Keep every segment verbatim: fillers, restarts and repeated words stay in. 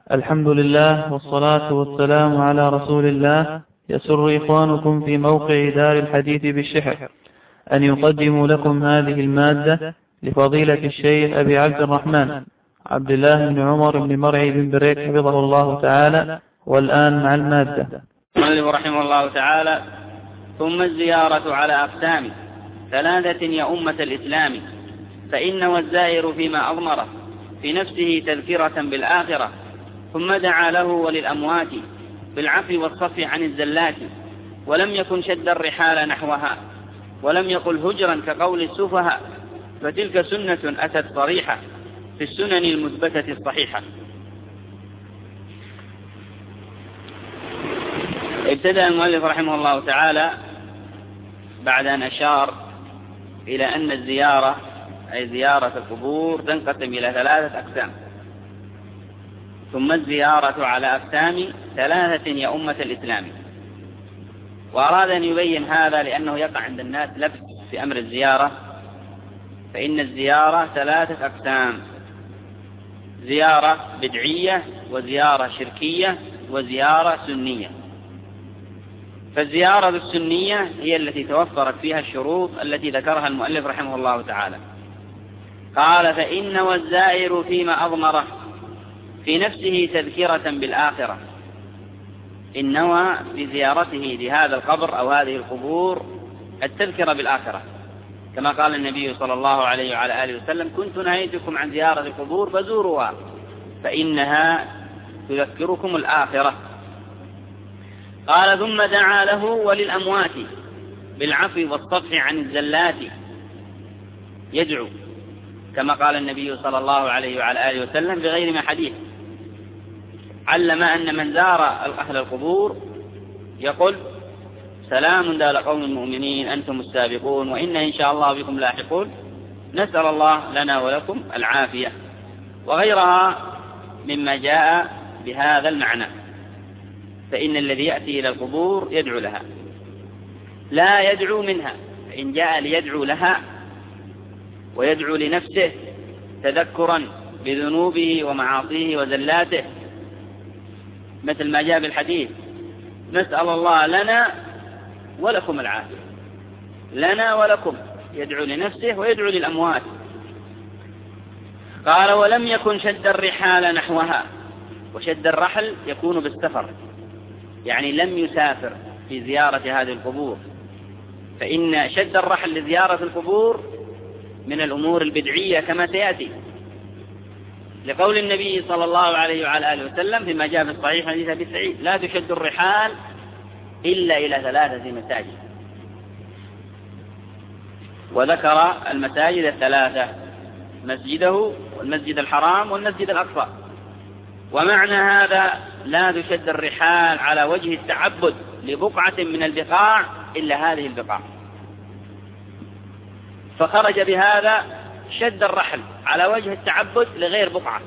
الحمد لله والصلاة والسلام على رسول الله. يسر إخوانكم في موقع دار الحديث بالشحر أن يقدموا لكم هذه المادة لفضيلة الشيخ أبي عبد الرحمن عبد الله بن عمر بن مرعي بن بريك حفظه الله تعالى. والآن مع المادة. المؤلف رحمه الله تعالى: ثم الزيارة على أقسام ثلاثة يا أمة الإسلام، فإن والزائر فيما أضمره في نفسه تذكرة بالآخرة، ثم دعا له وللأموات بالعفو والصف عن الزلات، ولم يكن شد الرحال نحوها، ولم يقل هجرا كقول السفهاء، فتلك سنة أتت صريحة في السنن المثبتة الصحيحة. ابتدأ المؤلف رحمه الله تعالى بعد أن أشار إلى أن الزيارة أي زيارة القبور تنقسم إلى ثلاثة أقسام. ثم الزيارة على أقسام ثلاثة يا أمة الإسلام، وأراد أن يبين هذا لأنه يقع عند الناس لبس في أمر الزيارة. فإن الزيارة ثلاثة أقسام: زيارة بدعية، وزيارة شركية، وزيارة سنية. فالزيارة السنية هي التي توفرت فيها الشروط التي ذكرها المؤلف رحمه الله تعالى. قال: فإن والزائر فيما أضمره في نفسه تذكرة بالآخرة، إن نوى بزيارته لهذا القبر أو هذه القبور التذكرة بالآخرة، كما قال النبي صلى الله عليه وعلى آله وسلم: كنت نهيتكم عن زيارة القبور فزوروها فإنها تذكركم الآخرة. قال: ثم دعا له وللأموات بالعفو والصفح عن الزلات، يدعو كما قال النبي صلى الله عليه وعلى آله وسلم بغير ما حديث. علم أن من زار أهل القبور يقول: سلام دار قوم المؤمنين أنتم السابقون وإن إن شاء الله بكم لاحقون، نسأل الله لنا ولكم العافية، وغيرها مما جاء بهذا المعنى. فإن الذي يأتي إلى القبور يدعو لها، لا يدعو منها. فإن جاء ليدعو لها ويدعو لنفسه تذكرا بذنوبه ومعاصيه وزلاته، مثل ما جاء بالحديث: نسأل الله لنا ولكم العافية، لنا ولكم، يدعو لنفسه ويدعو للأموات. قال: ولم يكن شد الرحال نحوها. وشد الرحل يكون بالسفر، يعني لم يسافر في زيارة هذه القبور. فإن شد الرحل لزيارة القبور من الأمور البدعية كما سيأتي، لقول النبي صلى الله عليه وعلى آله وسلم فيما جاء في الصحيح حديث أبي سعيد: لا تشد الرحال إلا إلى ثلاثة مساجد. وذكر المساجد الثلاثة: مسجده والمسجد الحرام والمسجد الأقصى. ومعنى هذا: لا تشد الرحال على وجه التعبد لبقعة من البقاع إلا هذه البقاع. فخرج بهذا شد الرحل على وجه التعبد لغير بقعة،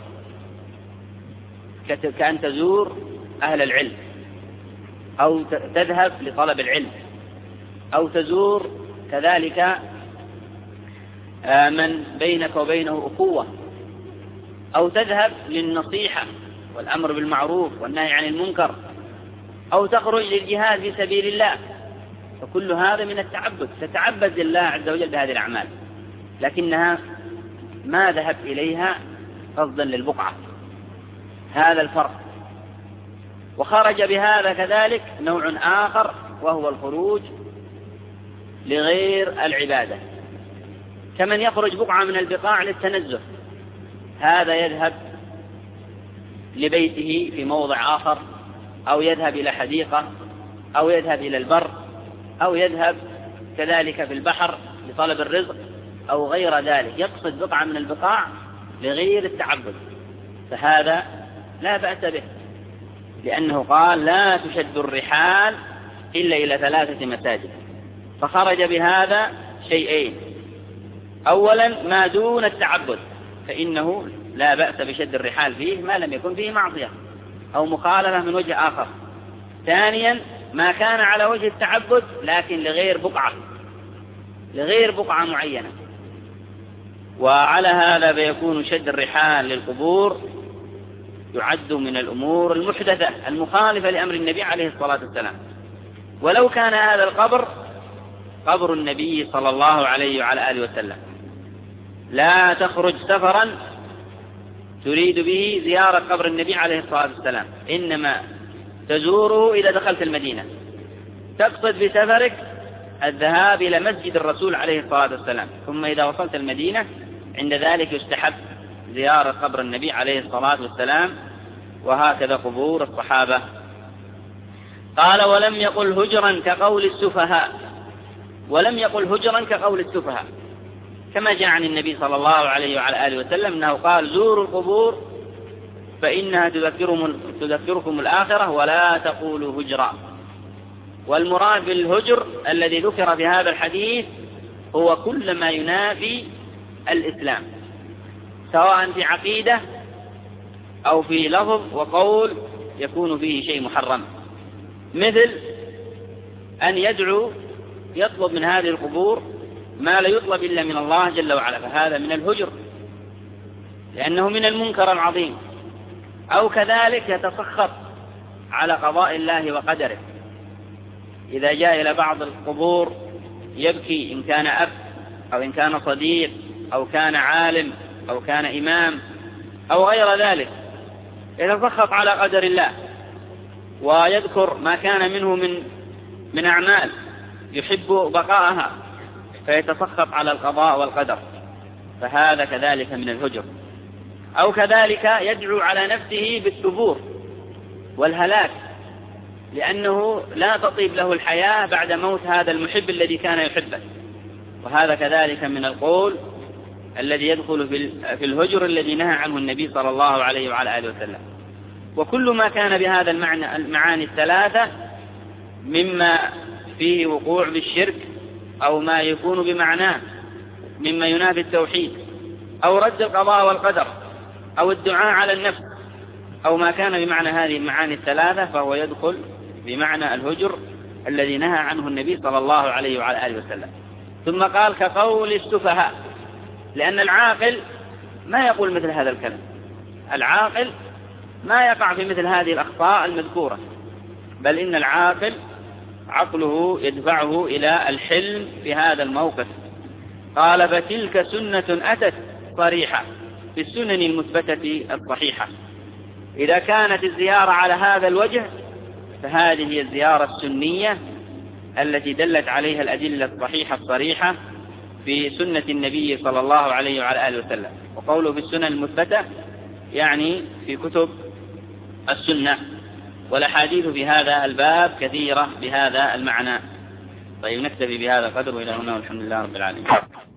كأن تزور أهل العلم، أو تذهب لطلب العلم، أو تزور كذلك من بينك وبينه أخوة، أو تذهب للنصيحة والأمر بالمعروف والنهي عن المنكر، أو تخرج للجهاد في سبيل الله. فكل هذا من التعبد، تتعبد لله عز وجل بهذه الأعمال، لكنها ما ذهب إليها قصدا للبقعة. هذا الفرق. وخرج بهذا كذلك نوع آخر، وهو الخروج لغير العبادة، كمن يخرج بقعة من البقاع للتنزه. هذا يذهب لبيته في موضع آخر، أو يذهب إلى حديقة، أو يذهب إلى البر، أو يذهب كذلك في البحر لطلب الرزق أو غير ذلك، يقصد بقعة من البقاع لغير التعبد. فهذا لا بأس به، لأنه قال: لا تشد الرحال إلا إلى ثلاثة مساجد. فخرج بهذا شيئين: أولا ما دون التعبد، فإنه لا بأس بشد الرحال فيه ما لم يكن فيه معصية أو مخالفة من وجه آخر. ثانيا ما كان على وجه التعبد لكن لغير بقعة، لغير بقعة معينة. وعلى هذا فيكون شد الرحال للقبور يعد من الأمور المحدثة المخالفة لأمر النبي عليه الصلاة والسلام. ولو كان هذا القبر قبر النبي صلى الله عليه وعلى آله وسلم لا تخرج سفرا تريد به زيارة قبر النبي عليه الصلاة والسلام، إنما تزوره إذا دخلت المدينة، تقصد بسفرك الذهاب إلى مسجد الرسول عليه الصلاة والسلام، ثم إذا وصلت المدينة عند ذلك يستحب زيارة قبر النبي عليه الصلاة والسلام، وهكذا قبور الصحابة. قال ولم يقل هجرا كقول السفهاء، ولم يقل هجرا كقول السفهاء، كما جاء عن النبي صلى الله عليه وعلى آله وسلم أنه قال زوروا القبور فإنها تذكركم الآخرة ولا تقولوا هجرا. والمراد بالهجر الذي ذكر في هذا الحديث هو كل ما ينافي الإسلام، سواء في عقيدة أو في لفظ وقول يكون فيه شيء محرم، مثل أن يدعو يطلب من هذه القبور ما لا يطلب إلا من الله جل وعلا، فهذا من الهجر لأنه من المنكر العظيم. أو كذلك يتسخط على قضاء الله وقدره، إذا جاء إلى بعض القبور يبكي، إن كان أب أو إن كان صديق أو كان عالم أو كان إمام أو غير ذلك، يتسخط على قدر الله ويذكر ما كان منه من من أعمال يحب بقاءها، فيتسخط على القضاء والقدر، فهذا كذلك من الهجر. أو كذلك يدعو على نفسه بالثبور والهلاك، لأنه لا تطيب له الحياة بعد موت هذا المحب الذي كان يحبه، وهذا كذلك من القول الذي يدخل في الهجر الذي نهى عنه النبي صلى الله عليه وعلى آله وسلم. وكل ما كان بهذا المعنى المعاني الثلاثة مما فيه وقوع بالشرك، أو ما يكون بمعناه مما ينافي التوحيد، أو رد القضاء والقدر، أو الدعاء على النفس، أو ما كان بمعنى هذه المعاني الثلاثة، فهو يدخل بمعنى الهجر الذي نهى عنه النبي صلى الله عليه وعلى آله وسلم. ثم قال كقول السفهاء، لأن العاقل ما يقول مثل هذا الكلام، العاقل ما يقع في مثل هذه الأخطاء المذكورة، بل إن العاقل عقله يدفعه إلى الحلم في هذا الموقف. قال فتلك سنة أتت صريحة في السنن المثبتة الصحيحة. إذا كانت الزيارة على هذا الوجه فهذه هي الزيارة السنية التي دلت عليها الأدلة الصحيحة الصريحة في سنة النبي صلى الله عليه وعلى آله وسلم. وقوله في السنن المثبتة يعني في كتب السنة، والأحاديث في هذا الباب كثيرة بهذا المعنى. طيب نكتفي بهذا القدر، وإلى هنا والحمد لله رب العالمين.